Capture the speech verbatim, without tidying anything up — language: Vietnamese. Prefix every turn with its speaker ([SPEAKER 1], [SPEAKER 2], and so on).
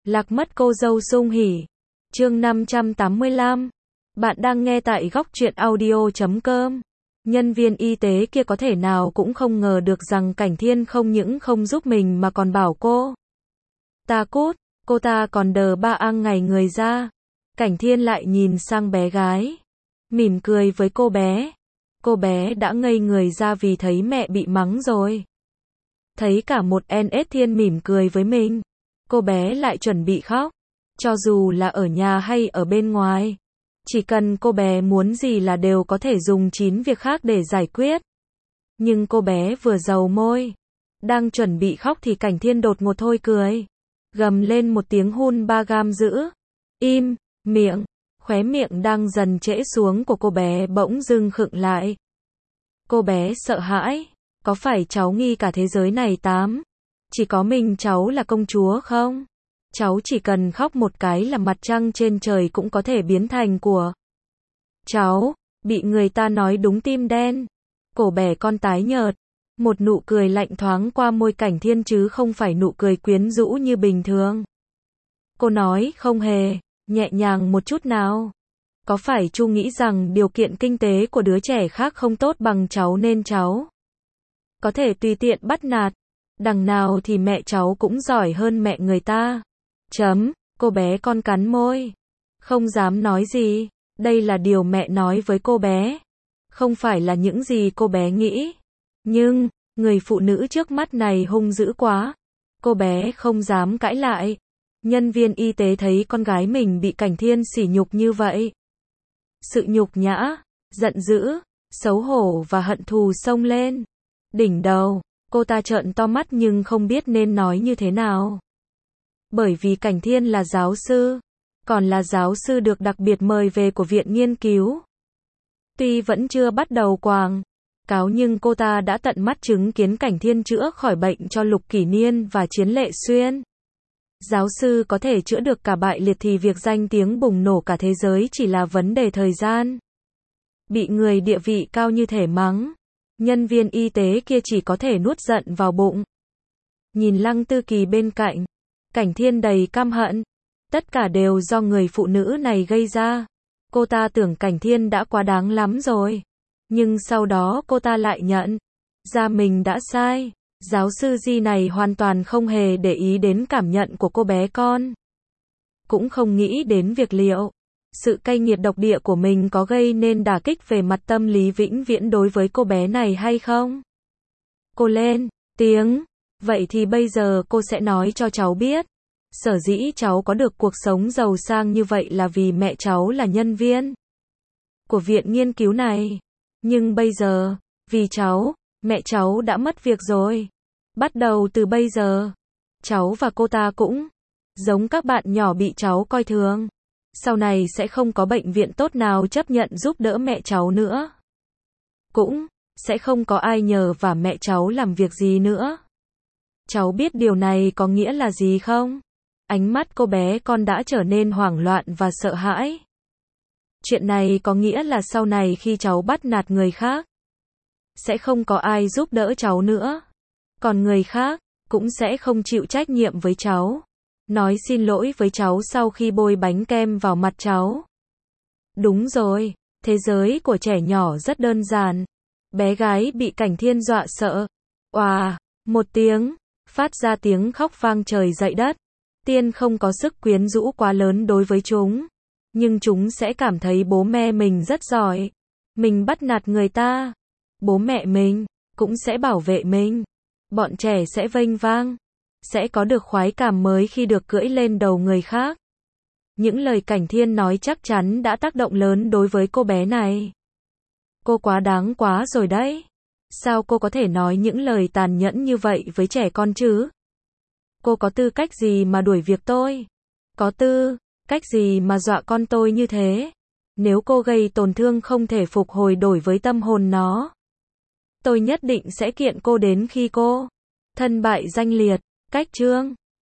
[SPEAKER 1] Lạc mất cô dâu sung hỉ. Chương năm trăm tám mươi lăm. Bạn đang nghe tại góc truyện audio chấm com. Nhân viên y tế kia có thể nào cũng không ngờ được rằng Cảnh Thiên không những không giúp mình mà còn bảo cô ta cút, cô ta còn đờ ba ang ngày người ra. Cảnh Thiên lại nhìn sang bé gái, mỉm cười với cô bé. Cô bé đã ngây người ra vì thấy mẹ bị mắng rồi. Thấy cả một en ét Thiên mỉm cười với mình, cô bé lại chuẩn bị khóc. Cho dù là ở nhà hay ở bên ngoài, chỉ cần cô bé muốn gì là đều có thể dùng chín việc khác để giải quyết. Nhưng cô bé vừa dầu môi, đang chuẩn bị khóc thì Cảnh Thiên đột ngột thôi cười, gầm lên một tiếng hun ba gam dữ. Im miệng. Khóe miệng đang dần trễ xuống của cô bé bỗng dưng khựng lại. Cô bé sợ hãi. Có phải cháu nghi cả thế giới này tám chỉ có mình cháu là công chúa không? Cháu chỉ cần khóc một cái là mặt trăng trên trời cũng có thể biến thành của cháu. Bị người ta nói đúng tim đen. Cổ bé con tái nhợt. Một nụ cười lạnh thoáng qua môi Cảnh Thiên chứ không phải nụ cười quyến rũ như bình thường. Cô nói không hề nhẹ nhàng một chút nào. Có phải Chu nghĩ rằng điều kiện kinh tế của đứa trẻ khác không tốt bằng cháu nên cháu có thể tùy tiện bắt nạt? Đằng nào thì mẹ cháu cũng giỏi hơn mẹ người ta. Chấm. Cô bé con cắn môi, không dám nói gì. Đây là điều mẹ nói với cô bé, không phải là những gì cô bé nghĩ. Nhưng người phụ nữ trước mắt này hung dữ quá. Cô bé không dám cãi lại. Nhân viên y tế thấy con gái mình bị Cảnh Thiên sỉ nhục như vậy, sự nhục nhã, giận dữ, xấu hổ và hận thù xông lên đỉnh đầu. Cô ta trợn to mắt nhưng không biết nên nói như thế nào. Bởi vì Cảnh Thiên là giáo sư, còn là giáo sư được đặc biệt mời về của viện nghiên cứu. Tuy vẫn chưa bắt đầu quảng cáo nhưng cô ta đã tận mắt chứng kiến Cảnh Thiên chữa khỏi bệnh cho Lục Kỷ Niên và Chiến Lệ Xuyên. Giáo sư có thể chữa được cả bại liệt thì việc danh tiếng bùng nổ cả thế giới chỉ là vấn đề thời gian. Bị người địa vị cao như thể mắng, nhân viên y tế kia chỉ có thể nuốt giận vào bụng. Nhìn Lăng Tư Kỳ bên cạnh, Cảnh Thiên đầy căm hận. Tất cả đều do người phụ nữ này gây ra. Cô ta tưởng Cảnh Thiên đã quá đáng lắm rồi. Nhưng sau đó cô ta lại nhận ra mình đã sai. Giáo sư Di này hoàn toàn không hề để ý đến cảm nhận của cô bé con. Cũng không nghĩ đến việc liệu sự cay nghiệt độc địa của mình có gây nên đả kích về mặt tâm lý vĩnh viễn đối với cô bé này hay không. Cô lên tiếng. Vậy thì bây giờ cô sẽ nói cho cháu biết. Sở dĩ cháu có được cuộc sống giàu sang như vậy là vì mẹ cháu là nhân viên của viện nghiên cứu này. Nhưng bây giờ, vì cháu, mẹ cháu đã mất việc rồi. Bắt đầu từ bây giờ, cháu và cô ta cũng giống các bạn nhỏ bị cháu coi thường. Sau này sẽ không có bệnh viện tốt nào chấp nhận giúp đỡ mẹ cháu nữa. Cũng sẽ không có ai nhờ vả mẹ cháu làm việc gì nữa. Cháu biết điều này có nghĩa là gì không? Ánh mắt cô bé con đã trở nên hoảng loạn và sợ hãi. Chuyện này có nghĩa là sau này khi cháu bắt nạt người khác, sẽ không có ai giúp đỡ cháu nữa. Còn người khác cũng sẽ không chịu trách nhiệm với cháu, nói xin lỗi với cháu sau khi bôi bánh kem vào mặt cháu. Đúng rồi, thế giới của trẻ nhỏ rất đơn giản. Bé gái bị Cảnh Thiên dọa sợ. Oà, một tiếng, phát ra tiếng khóc vang trời dậy đất. Tiên không có sức quyến rũ quá lớn đối với chúng, nhưng chúng sẽ cảm thấy bố mẹ mình rất giỏi. Mình bắt nạt người ta, bố mẹ mình cũng sẽ bảo vệ mình. Bọn trẻ sẽ vênh vang, sẽ có được khoái cảm mới khi được cưỡi lên đầu người khác. Những lời Cảnh Thiên nói chắc chắn đã tác động lớn đối với cô bé này. Cô quá đáng quá rồi đấy. Sao cô có thể nói những lời tàn nhẫn như vậy với trẻ con chứ? Cô có tư cách gì mà đuổi việc tôi? Có tư cách gì mà dọa con tôi như thế? Nếu cô gây tổn thương không thể phục hồi đổi với tâm hồn nó, tôi nhất định sẽ kiện cô đến khi cô thân bại danh liệt. Cách chương